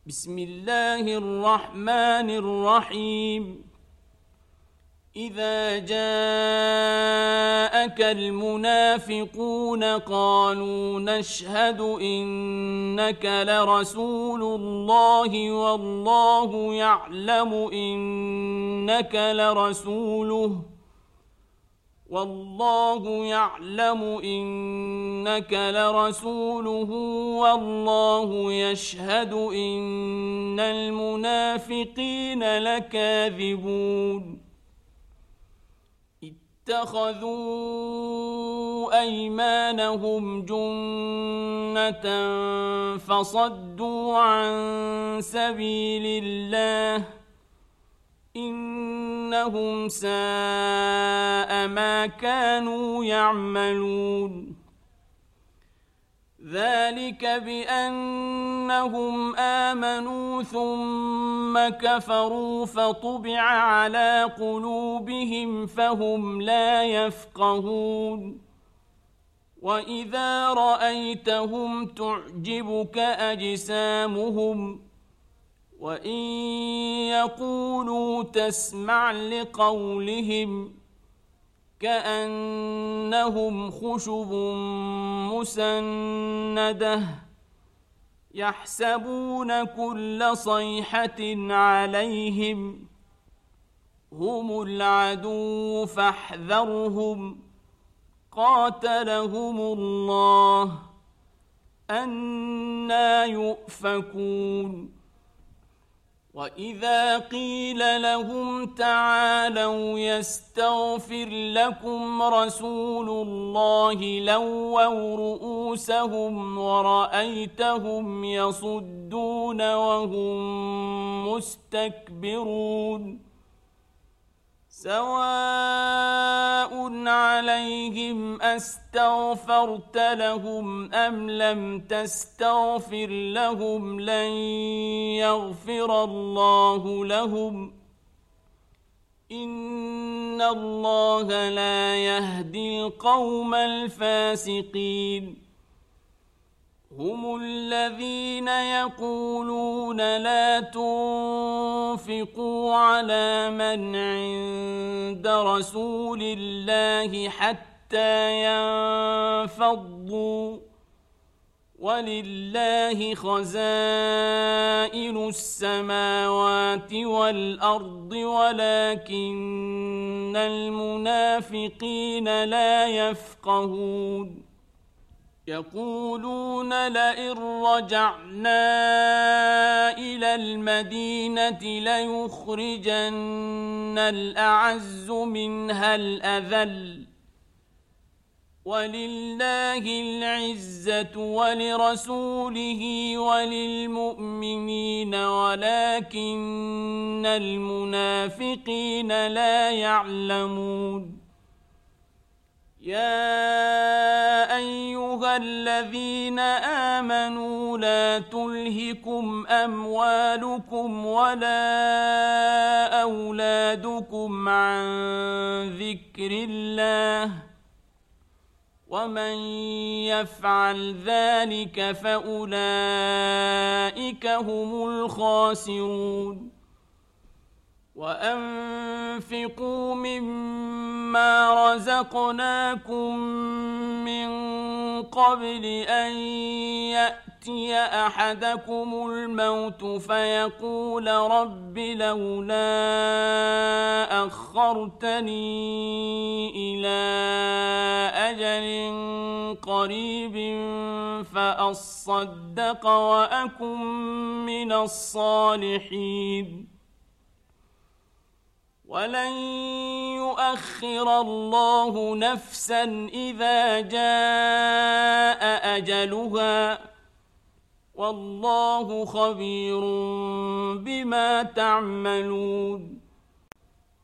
بسم الله الرحمن الرحيم إذا جاءك المنافقون قالوا نشهد إنك لرسول الله والله يعلم إنك لرسوله والله يشهد إن المنافقين لكاذبون اتخذوا أيمانهم جنة فصدوا عن سبيل الله إنهم ساء ما كانوا يعملون ذلك بأنهم آمنوا ثم كفروا فطبع على قلوبهم فهم لا يفقهون وإذا رأيتهم تعجبك أجسامهم وإن يقولوا تسمع لقولهم كأنهم خشب مسندة يحسبون كل صيحة عليهم هم العدو فاحذرهم قاتلهم الله أنى يؤفكون وإذا قيل لهم تعالوا يستغفر لكم رسول الله لووا رؤوسهم ورأيتهم يصدون وهم مستكبرون سواء عليهم أستغفرت لهم أم لم تستغفر لهم لن يغفر الله لهم إن الله لا يهدي القوم الفاسقين هم الذين يقولون لا تنفقوا على من عند رسول الله حتى ينفضوا ولله خزائن السماوات والأرض ولكن المنافقين لا يفقهون يقولون لئن رجعنا إلى المدينة ليخرجن الأعز منها الأذل ولله العزة ولرسوله وللمؤمنين ولكن المنافقين لا يعلمون يا أيها الذين آمنوا لا تلهكم أموالكم ولا أولادكم عن ذكر الله ومن يفعل ذلك فأولئك هم الخاسرون وأنفقوا مما رزقناكم من قبل أن يأتي أحدكم الموت فيقول رب لولا أخرتني إلى أجل قريب فأصدق وأكن من الصالحين ولن يؤخر الله نفسا إذا جاء أجلها والله خبير بما تعملون